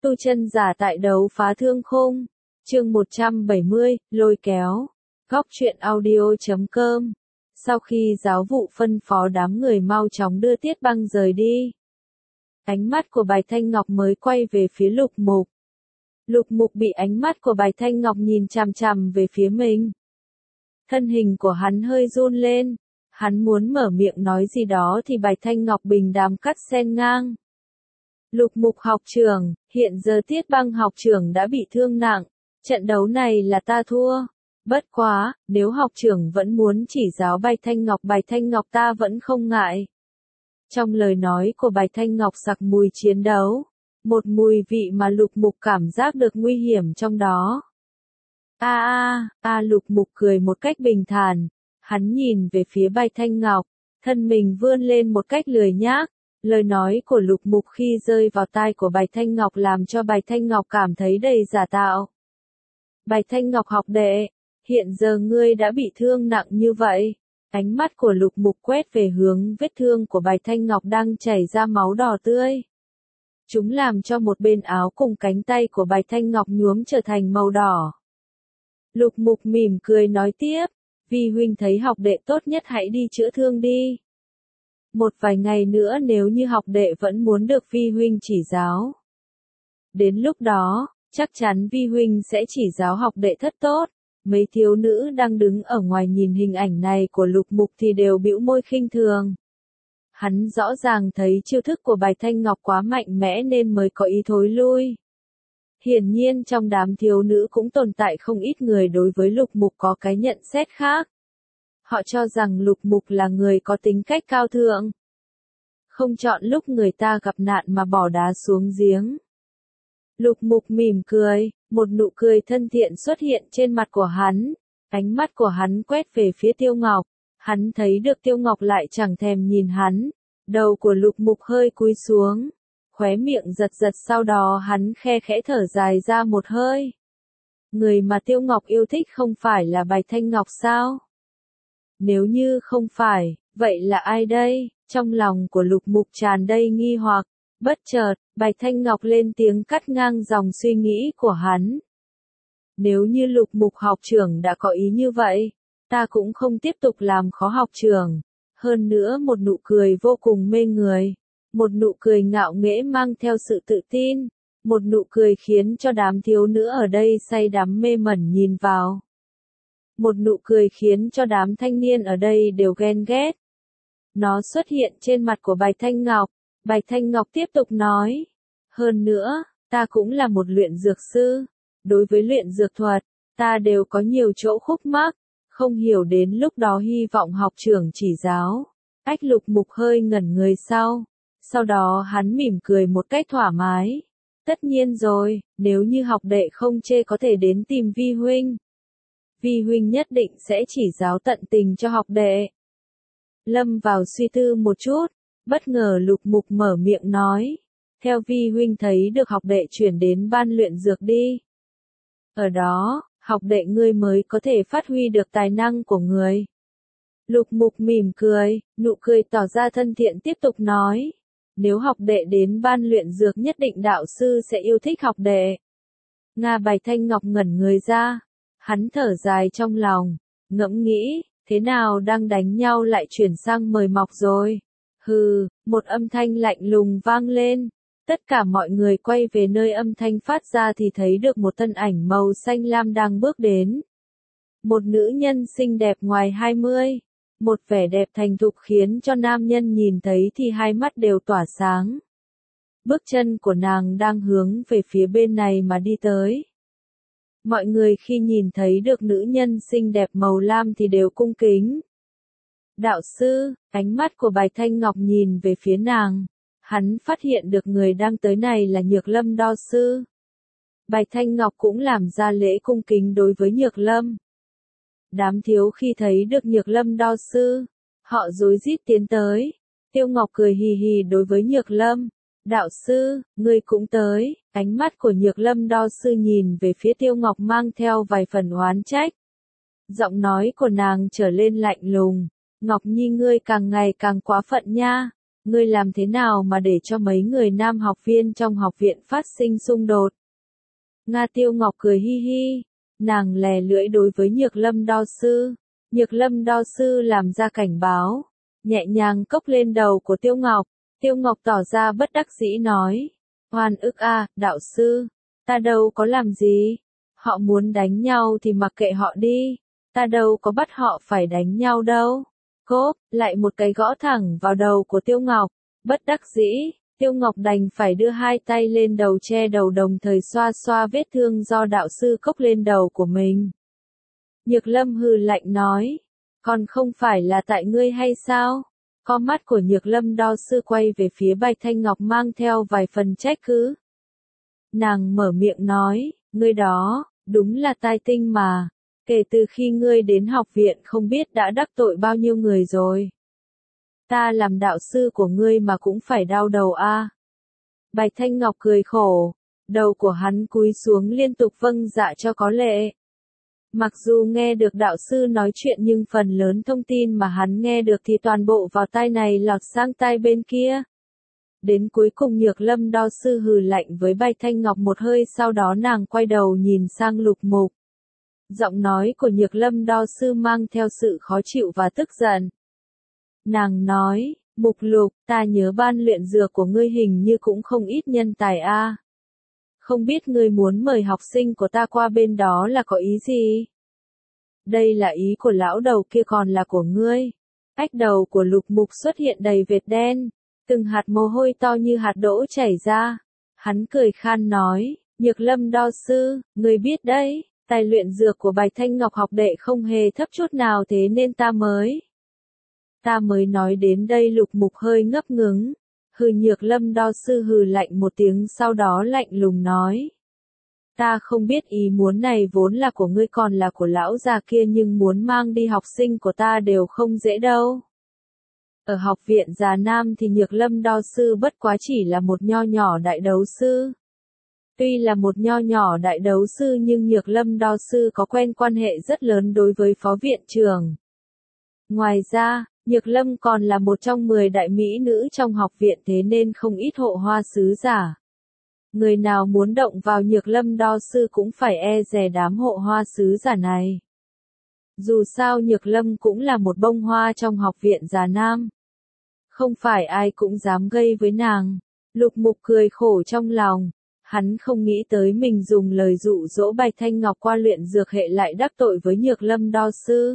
Tu chân giả tại đấu phá thương khung. Chương 170, lôi kéo. Góc truyện audio.com. Sau khi giáo vụ phân phó đám người mau chóng đưa Tiết Băng rời đi, ánh mắt của Bạch Thanh Ngọc mới quay về phía Lục Mục. Lục Mục bị ánh mắt của Bạch Thanh Ngọc nhìn chằm chằm về phía mình. Thân hình của hắn hơi run lên, hắn muốn mở miệng nói gì đó thì Bạch Thanh Ngọc bình đàm cắt xen ngang. Lục Mục học trưởng, hiện giờ Tiết Băng học trưởng đã bị thương nặng, trận đấu này là ta thua. Bất quá, nếu học trưởng vẫn muốn chỉ giáo Bạch Thanh Ngọc ta vẫn không ngại. Trong lời nói của Bạch Thanh Ngọc sặc mùi chiến đấu, một mùi vị mà Lục Mục cảm giác được nguy hiểm trong đó. Lục Mục cười một cách bình thản, hắn nhìn về phía Bạch Thanh Ngọc, thân mình vươn lên một cách lười nhác. Lời nói của Lục Mục khi rơi vào tai của Bạch Thanh Ngọc làm cho Bạch Thanh Ngọc cảm thấy đầy giả tạo. Bạch Thanh Ngọc học đệ, hiện giờ ngươi đã bị thương nặng như vậy. Ánh mắt của Lục Mục quét về hướng vết thương của Bạch Thanh Ngọc đang chảy ra máu đỏ tươi. Chúng làm cho một bên áo cùng cánh tay của Bạch Thanh Ngọc nhuốm trở thành màu đỏ. Lục Mục mỉm cười nói tiếp, Vi huynh thấy học đệ tốt nhất hãy đi chữa thương đi. Một vài ngày nữa nếu như học đệ vẫn muốn được Vi huynh chỉ giáo, đến lúc đó, chắc chắn Vi huynh sẽ chỉ giáo học đệ thất tốt. Mấy thiếu nữ đang đứng ở ngoài nhìn hình ảnh này của Lục Mục thì đều bĩu môi khinh thường. Hắn rõ ràng thấy chiêu thức của Bạch Thanh Ngọc quá mạnh mẽ nên mới có ý thối lui. Hiển nhiên trong đám thiếu nữ cũng tồn tại không ít người đối với Lục Mục có cái nhận xét khác. Họ cho rằng Lục Mục là người có tính cách cao thượng, không chọn lúc người ta gặp nạn mà bỏ đá xuống giếng. Lục Mục mỉm cười, một nụ cười thân thiện xuất hiện trên mặt của hắn. Ánh mắt của hắn quét về phía Tiêu Ngọc. Hắn thấy được Tiêu Ngọc lại chẳng thèm nhìn hắn. Đầu của Lục Mục hơi cúi xuống, khóe miệng giật giật, sau đó hắn khe khẽ thở dài ra một hơi. Người mà Tiêu Ngọc yêu thích không phải là Bạch Thanh Ngọc sao? Nếu như không phải, vậy là ai đây? Trong lòng của Lục Mục tràn đầy nghi hoặc. Bất chợt, Bạch Thanh Ngọc lên tiếng cắt ngang dòng suy nghĩ của hắn. Nếu như Lục Mục học trưởng đã có ý như vậy, ta cũng không tiếp tục làm khó học trưởng. Hơn nữa một nụ cười vô cùng mê người. Một nụ cười ngạo nghễ mang theo sự tự tin. Một nụ cười khiến cho đám thiếu nữ ở đây say đắm mê mẩn nhìn vào. Một nụ cười khiến cho đám thanh niên ở đây đều ghen ghét. Nó xuất hiện trên mặt của Bạch Thanh Ngọc. Bạch Thanh Ngọc tiếp tục nói. Hơn nữa, ta cũng là một luyện dược sư. Đối với luyện dược thuật, ta đều có nhiều chỗ khúc mắc. Không hiểu đến lúc đó hy vọng học trưởng chỉ giáo. Lục Mục hơi ngẩn người sau đó hắn mỉm cười một cách thoải mái. Tất nhiên rồi, nếu như học đệ không chê có thể đến tìm Vi huynh. Vi huynh nhất định sẽ chỉ giáo tận tình cho học đệ. Lâm vào suy tư một chút, bất ngờ Lục Mục mở miệng nói. Theo Vi huynh thấy được học đệ chuyển đến ban luyện dược đi. Ở đó, học đệ ngươi mới có thể phát huy được tài năng của người. Lục Mục mỉm cười, nụ cười tỏ ra thân thiện tiếp tục nói. Nếu học đệ đến ban luyện dược nhất định đạo sư sẽ yêu thích học đệ. Bạch Thanh Ngọc ngẩn người ra. Hắn thở dài trong lòng, ngẫm nghĩ, thế nào đang đánh nhau lại chuyển sang mời mọc rồi. Hừ, một âm thanh lạnh lùng vang lên. Tất cả mọi người quay về nơi âm thanh phát ra thì thấy được một thân ảnh màu xanh lam đang bước đến. Một nữ nhân xinh đẹp ngoài 20. Một vẻ đẹp thành thục khiến cho nam nhân nhìn thấy thì hai mắt đều tỏa sáng. Bước chân của nàng đang hướng về phía bên này mà đi tới. Mọi người khi nhìn thấy được nữ nhân xinh đẹp màu lam thì đều cung kính. Đạo sư, ánh mắt của Bạch Thanh Ngọc nhìn về phía nàng. Hắn phát hiện được người đang tới này là Nhược Lâm đo sư. Bạch Thanh Ngọc cũng làm ra lễ cung kính đối với Nhược Lâm. Đám thiếu khi thấy được Nhược Lâm đo sư, họ rối rít tiến tới. Tiêu Ngọc cười hì hì đối với Nhược Lâm. Đạo sư, ngươi cũng tới. Ánh mắt của Nhược Lâm đo sư nhìn về phía Tiêu Ngọc mang theo vài phần oán trách. Giọng nói của nàng trở lên lạnh lùng. Ngọc Nhi ngươi càng ngày càng quá phận nha. Ngươi làm thế nào mà để cho mấy người nam học viên trong học viện phát sinh xung đột? Nga Tiêu Ngọc cười hi hi, nàng lè lưỡi đối với Nhược Lâm đao sư. Nhược Lâm đao sư làm ra cảnh báo, nhẹ nhàng cốc lên đầu của Tiêu Ngọc. Tiêu Ngọc tỏ ra bất đắc dĩ nói, oan ức a, đạo sư, ta đâu có làm gì, họ muốn đánh nhau thì mặc kệ họ đi, ta đâu có bắt họ phải đánh nhau đâu. Cốp, lại một cái gõ thẳng vào đầu của Tiêu Ngọc, bất đắc dĩ, Tiêu Ngọc đành phải đưa hai tay lên đầu che đầu đồng thời xoa xoa vết thương do đạo sư cốc lên đầu của mình. Nhược Lâm hừ lạnh nói, còn không phải là tại ngươi hay sao? Con mắt của Nhược Lâm đao sư quay về phía Bạch Thanh Ngọc mang theo vài phần trách cứ. Nàng mở miệng nói, ngươi đó, đúng là tai tinh mà, kể từ khi ngươi đến học viện không biết đã đắc tội bao nhiêu người rồi. Ta làm đạo sư của ngươi mà cũng phải đau đầu a. Bạch Thanh Ngọc cười khổ, đầu của hắn cúi xuống liên tục vâng dạ cho có lệ. Mặc dù nghe được đạo sư nói chuyện nhưng phần lớn thông tin mà hắn nghe được thì toàn bộ vào tai này lọt sang tai bên kia. Đến cuối cùng Nhược Lâm đao sư hừ lạnh với Bạch Thanh Ngọc một hơi, sau đó nàng quay đầu nhìn sang Lục Mục. Giọng nói của Nhược Lâm đao sư mang theo sự khó chịu và tức giận. Nàng nói, Mục Lục, ta nhớ ban luyện dược của ngươi hình như cũng không ít nhân tài a. Không biết ngươi muốn mời học sinh của ta qua bên đó là có ý gì? Đây là ý của lão đầu kia còn là của ngươi. Ách đầu của Lục Mục xuất hiện đầy vệt đen, từng hạt mồ hôi to như hạt đỗ chảy ra. Hắn cười khan nói, Nhược Lâm đao sư, ngươi biết đấy, tài luyện dược của Bạch Thanh Ngọc học đệ không hề thấp chút nào, thế nên ta mới nói đến đây. Lục Mục hơi ngấp ngứng. Hừ, Nhược Lâm đao sư hừ lạnh một tiếng sau đó lạnh lùng nói. Ta không biết ý muốn này vốn là của ngươi còn là của lão già kia, nhưng muốn mang đi học sinh của ta đều không dễ đâu. Ở học viện Già Nam thì Nhược Lâm đao sư bất quá chỉ là một nho nhỏ đại đấu sư. Tuy là một nho nhỏ đại đấu sư nhưng Nhược Lâm đao sư có quen quan hệ rất lớn đối với phó viện trưởng. Ngoài ra, Nhược Lâm còn là một trong 10 đại mỹ nữ trong học viện, thế nên không ít hộ hoa sứ giả. Người nào muốn động vào Nhược Lâm đao sư cũng phải e dè đám hộ hoa sứ giả này. Dù sao Nhược Lâm cũng là một bông hoa trong học viện Già Nam. Không phải ai cũng dám gây với nàng. Lục Mục cười khổ trong lòng. Hắn không nghĩ tới mình dùng lời dụ dỗ Bạch Thanh Ngọc qua luyện dược hệ lại đắc tội với Nhược Lâm đao sư.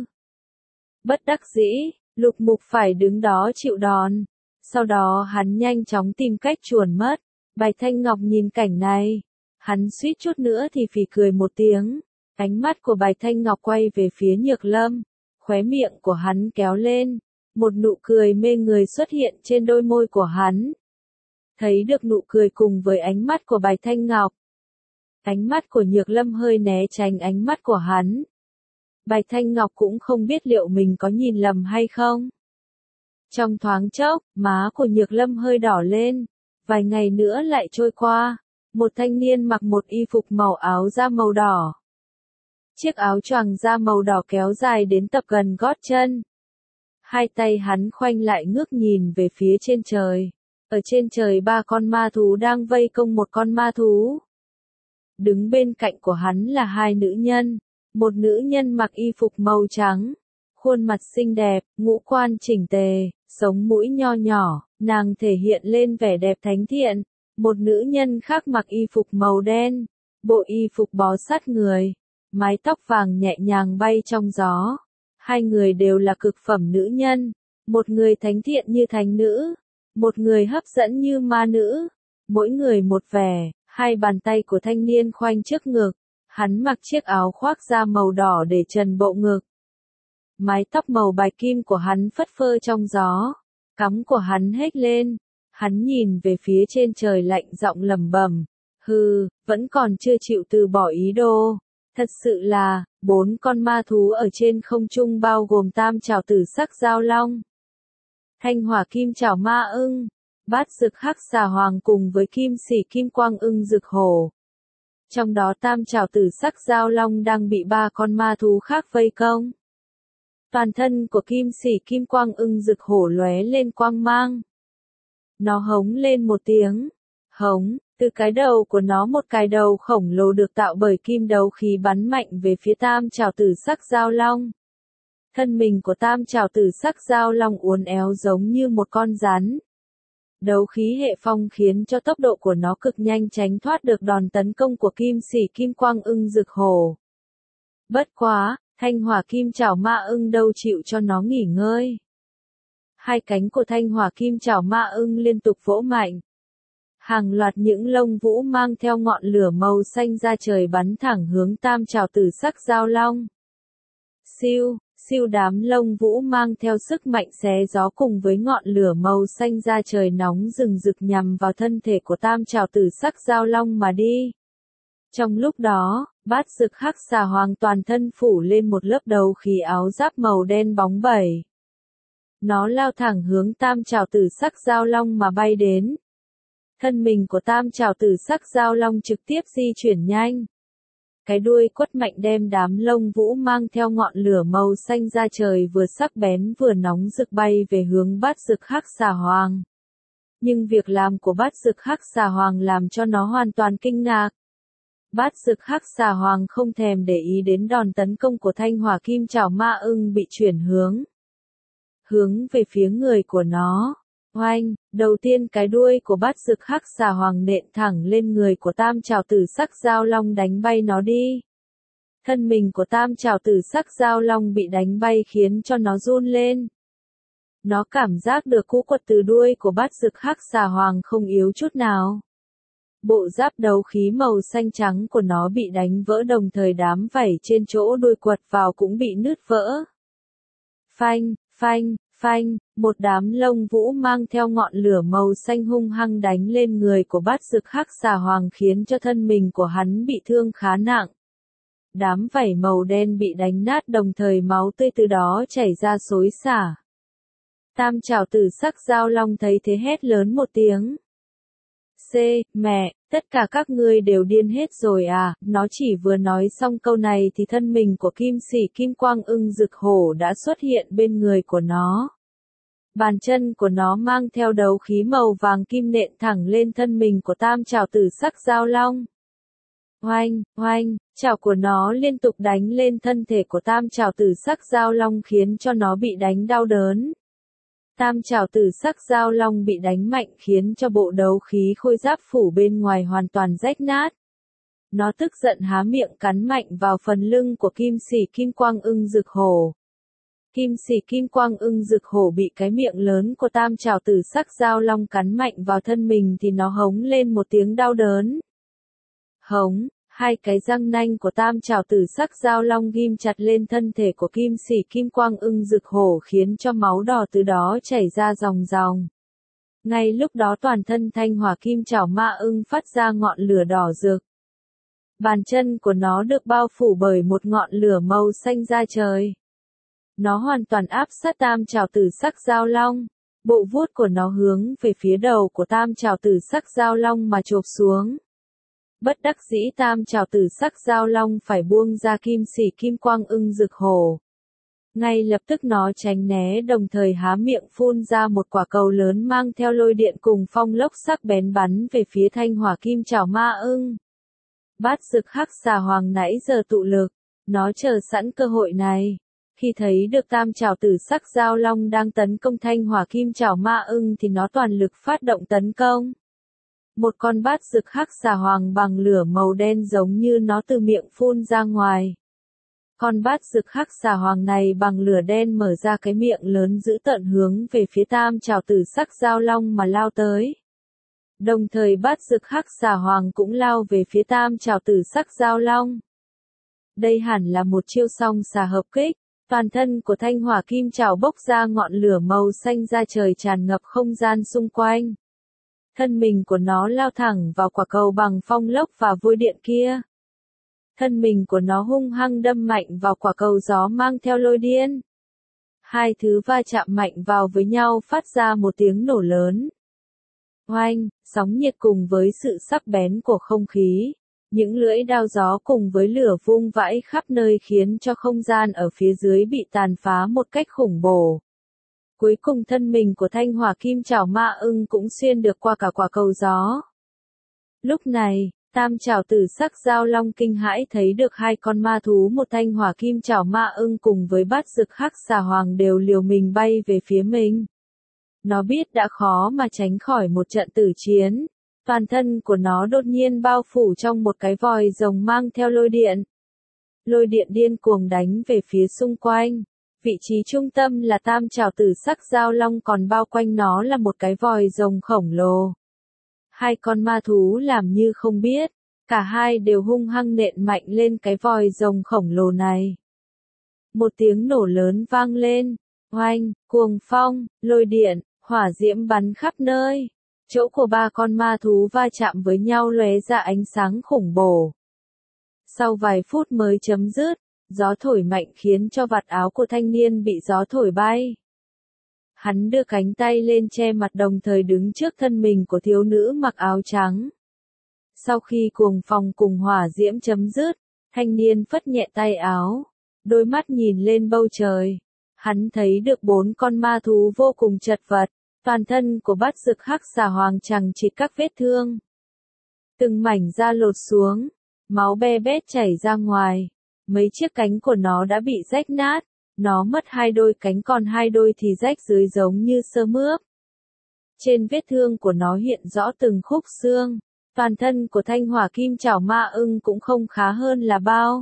Bất đắc dĩ, Lục Mục phải đứng đó chịu đòn. Sau đó hắn nhanh chóng tìm cách chuồn mất. Bạch Thanh Ngọc nhìn cảnh này, hắn suýt chút nữa thì phì cười một tiếng. Ánh mắt của Bạch Thanh Ngọc quay về phía Nhược Lâm, khóe miệng của hắn kéo lên, một nụ cười mê người xuất hiện trên đôi môi của hắn. Thấy được nụ cười cùng với ánh mắt của Bạch Thanh Ngọc, ánh mắt của Nhược Lâm hơi né tránh ánh mắt của hắn. Bạch Thanh Ngọc cũng không biết liệu mình có nhìn lầm hay không. Trong thoáng chốc, má của Nhược Lâm hơi đỏ lên. Vài ngày nữa lại trôi qua, một thanh niên mặc một y phục màu áo da màu đỏ. Chiếc áo choàng da màu đỏ kéo dài đến tập gần gót chân. Hai tay hắn khoanh lại ngước nhìn về phía trên trời. Ở trên trời 3 con ma thú đang vây công một con ma thú. Đứng bên cạnh của hắn là 2 nữ nhân. Một nữ nhân mặc y phục màu trắng, khuôn mặt xinh đẹp, ngũ quan chỉnh tề, sống mũi nho nhỏ, nàng thể hiện lên vẻ đẹp thánh thiện. Một nữ nhân khác mặc y phục màu đen, bộ y phục bó sát người, mái tóc vàng nhẹ nhàng bay trong gió. Hai người đều là cực phẩm nữ nhân, một người thánh thiện như thánh nữ, một người hấp dẫn như ma nữ, mỗi người một vẻ. Hai bàn tay của thanh niên khoanh trước ngực, hắn mặc chiếc áo khoác da màu đỏ để trần bộ ngực. Mái tóc màu bạch kim của hắn phất phơ trong gió, cắm của hắn hếch lên, hắn nhìn về phía trên trời lạnh giọng lẩm bẩm, hừ, vẫn còn chưa chịu từ bỏ ý đồ. Thật sự là, 4 con ma thú ở trên không trung bao gồm tam trảo tử sắc giao long, thanh hỏa kim trảo ma ưng, bát rực hắc xà hoàng cùng với kim xỉ kim quang ưng rực hổ. Trong đó tam trảo tử sắc giao long đang bị 3 con ma thú khác vây công. Toàn thân của kim xỉ kim quang ưng rực hổ lóe lên quang mang. Nó hống lên một tiếng. Hống, từ cái đầu của nó một cái đầu khổng lồ được tạo bởi kim đấu khí bắn mạnh về phía tam trảo tử sắc giao long. Thân mình của tam trảo tử sắc giao long uốn éo giống như một con rắn. Đấu khí hệ phong khiến cho tốc độ của nó cực nhanh tránh thoát được đòn tấn công của kim sĩ kim quang ưng rực hổ. Bất quá, thanh hỏa kim chảo ma ưng đâu chịu cho nó nghỉ ngơi. Hai cánh của thanh hỏa kim chảo ma ưng liên tục vỗ mạnh. Hàng loạt những lông vũ mang theo ngọn lửa màu xanh ra trời bắn thẳng hướng tam trảo tử sắc giao long. Siêu, siêu đám lông vũ mang theo sức mạnh xé gió cùng với ngọn lửa màu xanh ra trời nóng rừng rực nhằm vào thân thể của tam trảo tử sắc giao long mà đi. Trong lúc đó, bát rực hắc xà hoàn toàn thân phủ lên một lớp đấu khí áo giáp màu đen bóng bẩy. Nó lao thẳng hướng tam trảo tử sắc giao long mà bay đến. Thân mình của tam trảo tử sắc giao long trực tiếp di chuyển nhanh. Cái đuôi quất mạnh đem đám lông vũ mang theo ngọn lửa màu xanh ra trời vừa sắc bén vừa nóng rực bay về hướng bát rực hắc xà hoàng. Nhưng việc làm của bát rực hắc xà hoàng làm cho nó hoàn toàn kinh ngạc. Bát rực hắc xà hoàng không thèm để ý đến đòn tấn công của thanh hỏa kim chảo ma ưng bị chuyển hướng về phía người của nó. Oanh, đầu tiên cái đuôi của bát rực hắc xà hoàng nện thẳng lên người của tam trảo tử sắc giao long đánh bay nó đi. Thân mình của tam trảo tử sắc giao long bị đánh bay khiến cho nó run lên. Nó cảm giác được cú quật từ đuôi của bát rực hắc xà hoàng không yếu chút nào. Bộ giáp đấu khí màu xanh trắng của nó bị đánh vỡ đồng thời đám vảy trên chỗ đuôi quật vào cũng bị nứt vỡ. Phanh, phanh, phanh, một đám lông vũ mang theo ngọn lửa màu xanh hung hăng đánh lên người của bát rực hắc xà hoàng khiến cho thân mình của hắn bị thương khá nặng. Đám vảy màu đen bị đánh nát đồng thời máu tươi từ đó chảy ra xối xả. Tam trảo tử sắc giao long thấy thế hét lớn một tiếng. Mẹ, tất cả các ngươi đều điên hết rồi à, nó chỉ vừa nói xong câu này thì thân mình của kim sĩ kim quang ưng rực hổ đã xuất hiện bên người của nó. Bàn chân của nó mang theo đấu khí màu vàng kim nện thẳng lên thân mình của tam trảo tử sắc giao long. Oanh, oanh, chảo của nó liên tục đánh lên thân thể của tam trảo tử sắc giao long khiến cho nó bị đánh đau đớn. Tam trảo tử sắc giao long bị đánh mạnh khiến cho bộ đấu khí khôi giáp phủ bên ngoài hoàn toàn rách nát. Nó tức giận há miệng cắn mạnh vào phần lưng của kim sĩ kim quang ưng rực hổ. Kim sĩ kim quang ưng rực hổ bị cái miệng lớn của tam trảo tử sắc giao long cắn mạnh vào thân mình thì nó hống lên một tiếng đau đớn. Hống, hai cái răng nanh của tam trảo tử sắc giao long ghim chặt lên thân thể của kim sĩ kim quang ưng rực hổ khiến cho máu đỏ từ đó chảy ra ròng ròng. Ngay lúc đó toàn thân thanh hỏa kim chảo ma ưng phát ra ngọn lửa đỏ rực. Bàn chân của nó được bao phủ bởi một ngọn lửa màu xanh da trời. Nó hoàn toàn áp sát tam trảo tử sắc giao long. Bộ vuốt của nó hướng về phía đầu của tam trảo tử sắc giao long mà chộp xuống. Bất đắc dĩ tam trảo tử sắc giao long phải buông ra kim sĩ kim quang ưng rực hổ. Ngay lập tức nó tránh né đồng thời há miệng phun ra một quả cầu lớn mang theo lôi điện cùng phong lốc sắc bén bắn về phía thanh hỏa kim chảo ma ưng. Bát rực hắc xà hoàng nãy giờ tụ lực, nó chờ sẵn cơ hội này. Khi thấy được tam trảo tử sắc giao long đang tấn công thanh hỏa kim chảo ma ưng thì nó toàn lực phát động tấn công. Một con bát rực hắc xà hoàng bằng lửa màu đen giống như nó từ miệng phun ra ngoài. Con bát rực hắc xà hoàng này bằng lửa đen mở ra cái miệng lớn dữ tợn hướng về phía tam trảo tử sắc giao long mà lao tới. Đồng thời bát rực hắc xà hoàng cũng lao về phía tam trảo tử sắc giao long. Đây hẳn là một chiêu song xà hợp kích. Toàn thân của thanh hỏa kim chảo bốc ra ngọn lửa màu xanh ra trời tràn ngập không gian xung quanh. Thân mình của nó lao thẳng vào quả cầu bằng phong lốc và vôi điện kia. Thân mình của nó hung hăng đâm mạnh vào quả cầu gió mang theo lôi điện. Hai thứ va chạm mạnh vào với nhau phát ra một tiếng nổ lớn. Oanh, sóng nhiệt cùng với sự sắc bén của không khí. Những lưỡi đao gió cùng với lửa vung vãi khắp nơi khiến cho không gian ở phía dưới bị tàn phá một cách khủng bố. Cuối cùng thân mình của thanh hỏa kim chảo ma ưng cũng xuyên được qua cả quả cầu gió. Lúc này, tam chảo tử sắc giao long kinh hãi thấy được hai con ma thú, một thanh hỏa kim chảo ma ưng cùng với bát dực hắc xà hoàng đều liều mình bay về phía mình. Nó biết đã khó mà tránh khỏi một trận tử chiến. Toàn thân của nó đột nhiên bao phủ trong một cái vòi rồng mang theo lôi điện. Lôi điện điên cuồng đánh về phía xung quanh. Vị trí trung tâm là tam trảo tử sắc giao long, còn bao quanh nó là một cái vòi rồng khổng lồ. Hai con ma thú làm như không biết, cả hai đều hung hăng nện mạnh lên cái vòi rồng khổng lồ này. Một tiếng nổ lớn vang lên, oanh, cuồng phong, lôi điện, hỏa diễm bắn khắp nơi. Chỗ của ba con ma thú va chạm với nhau lóe ra ánh sáng khủng bổ. Sau vài phút mới chấm dứt, gió thổi mạnh khiến cho vạt áo của thanh niên bị gió thổi bay. Hắn đưa cánh tay lên che mặt đồng thời đứng trước thân mình của thiếu nữ mặc áo trắng. Sau khi cuồng phong cùng hỏa diễm chấm dứt, thanh niên phất nhẹ tay áo, đôi mắt nhìn lên bầu trời. Hắn thấy được 4 con ma thú vô cùng chật vật, toàn thân của bát dực hắc xà hoàng chằng chịt các vết thương. Từng mảnh da lột xuống, máu be bét chảy ra ngoài, mấy chiếc cánh của nó đã bị rách nát, nó mất 2 đôi cánh còn 2 đôi thì rách dưới giống như sơ mướp. Trên vết thương của nó hiện rõ từng khúc xương, toàn thân của thanh hỏa kim chảo ma ưng cũng không khá hơn là bao.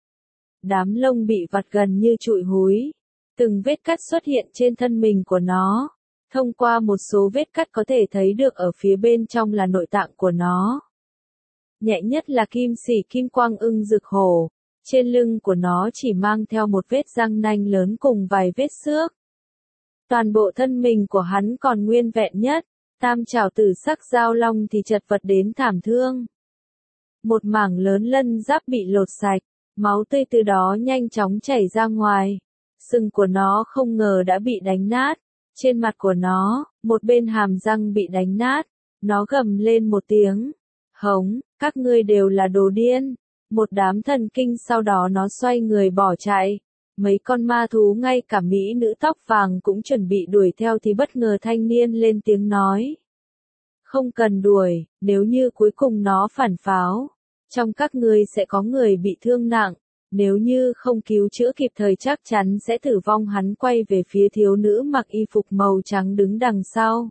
Đám lông bị vặt gần như trụi húi, từng vết cắt xuất hiện trên thân mình của nó. Thông qua một số vết cắt có thể thấy được ở phía bên trong là nội tạng của nó. Nhẹ nhất là kim xỉ kim quang ưng rực hổ, trên lưng của nó chỉ mang theo một vết răng nanh lớn cùng vài vết xước. Toàn bộ thân mình của hắn còn nguyên vẹn nhất, tam trảo tử sắc giao long thì chật vật đến thảm thương. Một mảng lớn lân giáp bị lột sạch, máu tươi từ đó nhanh chóng chảy ra ngoài. Sừng của nó không ngờ đã bị đánh nát. Trên mặt của nó, một bên hàm răng bị đánh nát, nó gầm lên một tiếng. Hống, các ngươi đều là đồ điên. Một đám thần kinh sau đó nó xoay người bỏ chạy. Mấy con ma thú ngay cả mỹ nữ tóc vàng cũng chuẩn bị đuổi theo thì bất ngờ thanh niên lên tiếng nói. Không cần đuổi, nếu như cuối cùng nó phản pháo, trong các ngươi sẽ có người bị thương nặng. Nếu như không cứu chữa kịp thời chắc chắn sẽ tử vong. Hắn quay về phía thiếu nữ mặc y phục màu trắng đứng đằng sau.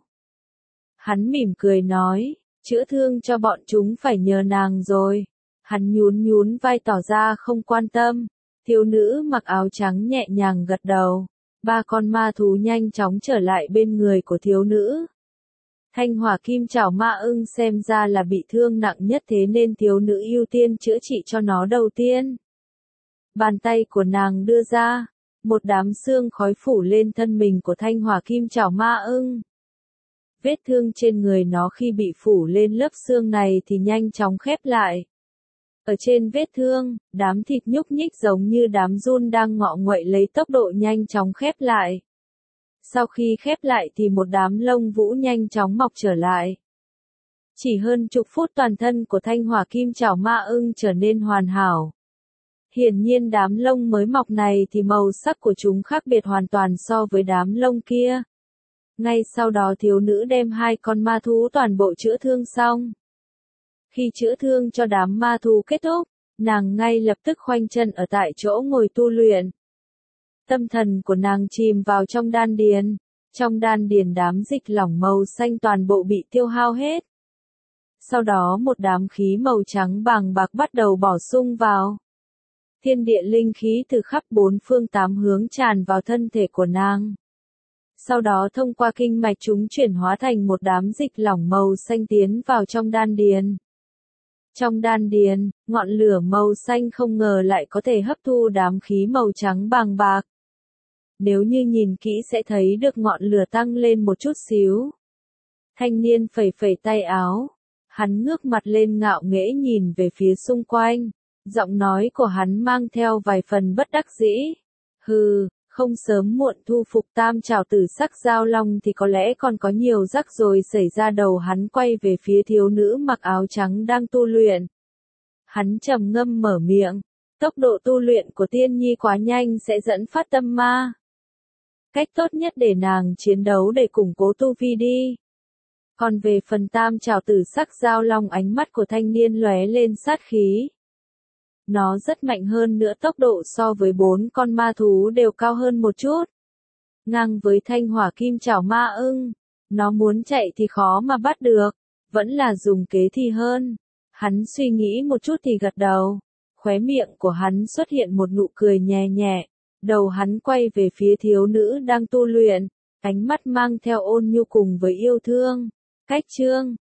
Hắn mỉm cười nói, chữa thương cho bọn chúng phải nhờ nàng rồi. Hắn nhún nhún vai tỏ ra không quan tâm. Thiếu nữ mặc áo trắng nhẹ nhàng gật đầu. Ba con ma thú nhanh chóng trở lại bên người của thiếu nữ. Thanh hỏa kim chảo ma ưng xem ra là bị thương nặng nhất, thế nên thiếu nữ ưu tiên chữa trị cho nó đầu tiên. Bàn tay của nàng đưa ra, một đám xương khói phủ lên thân mình của thanh hỏa kim chảo ma ưng. Vết thương trên người nó khi bị phủ lên lớp xương này thì nhanh chóng khép lại. Ở trên vết thương, đám thịt nhúc nhích giống như đám giun đang ngọ nguậy lấy tốc độ nhanh chóng khép lại. Sau khi khép lại thì một đám lông vũ nhanh chóng mọc trở lại. Chỉ hơn chục phút toàn thân của thanh hỏa kim chảo ma ưng trở nên hoàn hảo. Hiển nhiên đám lông mới mọc này thì màu sắc của chúng khác biệt hoàn toàn so với đám lông kia. Ngay sau đó thiếu nữ đem hai con ma thú toàn bộ chữa thương xong. Khi chữa thương cho đám ma thú kết thúc, nàng ngay lập tức khoanh chân ở tại chỗ ngồi tu luyện. Tâm thần của nàng chìm vào trong đan điền. Trong đan điền đám dịch lỏng màu xanh toàn bộ bị tiêu hao hết. Sau đó một đám khí màu trắng bàng bạc bắt đầu bổ sung vào. Thiên địa linh khí từ khắp 4 phương 8 hướng tràn vào thân thể của nàng. Sau đó thông qua kinh mạch chúng chuyển hóa thành một đám dịch lỏng màu xanh tiến vào trong đan điền. Trong đan điền, ngọn lửa màu xanh không ngờ lại có thể hấp thu đám khí màu trắng bàng bạc. Nếu như nhìn kỹ sẽ thấy được ngọn lửa tăng lên một chút xíu. Thanh niên phẩy phẩy tay áo. Hắn ngước mặt lên ngạo nghễ nhìn về phía xung quanh. Giọng nói của hắn mang theo vài phần bất đắc dĩ. Hừ, không sớm muộn thu phục tam trảo tử sắc giao long thì có lẽ còn có nhiều rắc rối xảy ra. Đầu hắn quay về phía thiếu nữ mặc áo trắng đang tu luyện. Hắn trầm ngâm mở miệng. Tốc độ tu luyện của tiên nhi quá nhanh sẽ dẫn phát tâm ma. cách tốt nhất để nàng chiến đấu để củng cố tu vi đi. Còn về phần tam trảo tử sắc giao long, ánh mắt của thanh niên lóe lên sát khí. Nó rất mạnh hơn nữa, tốc độ so với 4 con ma thú đều cao hơn một chút. Ngang với thanh hỏa kim trảo ma ưng, nó muốn chạy thì khó mà bắt được, vẫn là dùng kế thì hơn. Hắn suy nghĩ một chút thì gật đầu, khóe miệng của hắn xuất hiện một nụ cười nhẹ nhẹ, đầu hắn quay về phía thiếu nữ đang tu luyện, ánh mắt mang theo ôn nhu cùng với yêu thương. Cách chương